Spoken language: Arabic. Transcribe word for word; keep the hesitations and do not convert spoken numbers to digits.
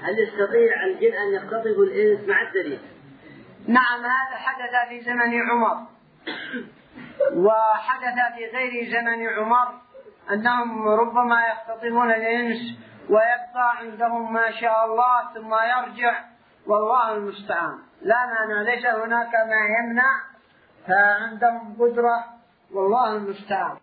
هل يستطيع الجن أن يختطفوا الإنس مع الدليل؟ نعم، هذا حدث في زمن عمر، وحدث في غير زمن عمر أنهم ربما يختطفون الإنس ويبقى عندهم ما شاء الله ثم يرجع، والله المستعان. لا مانع، ليس هناك ما يمنع، فعندهم قدرة والله المستعان.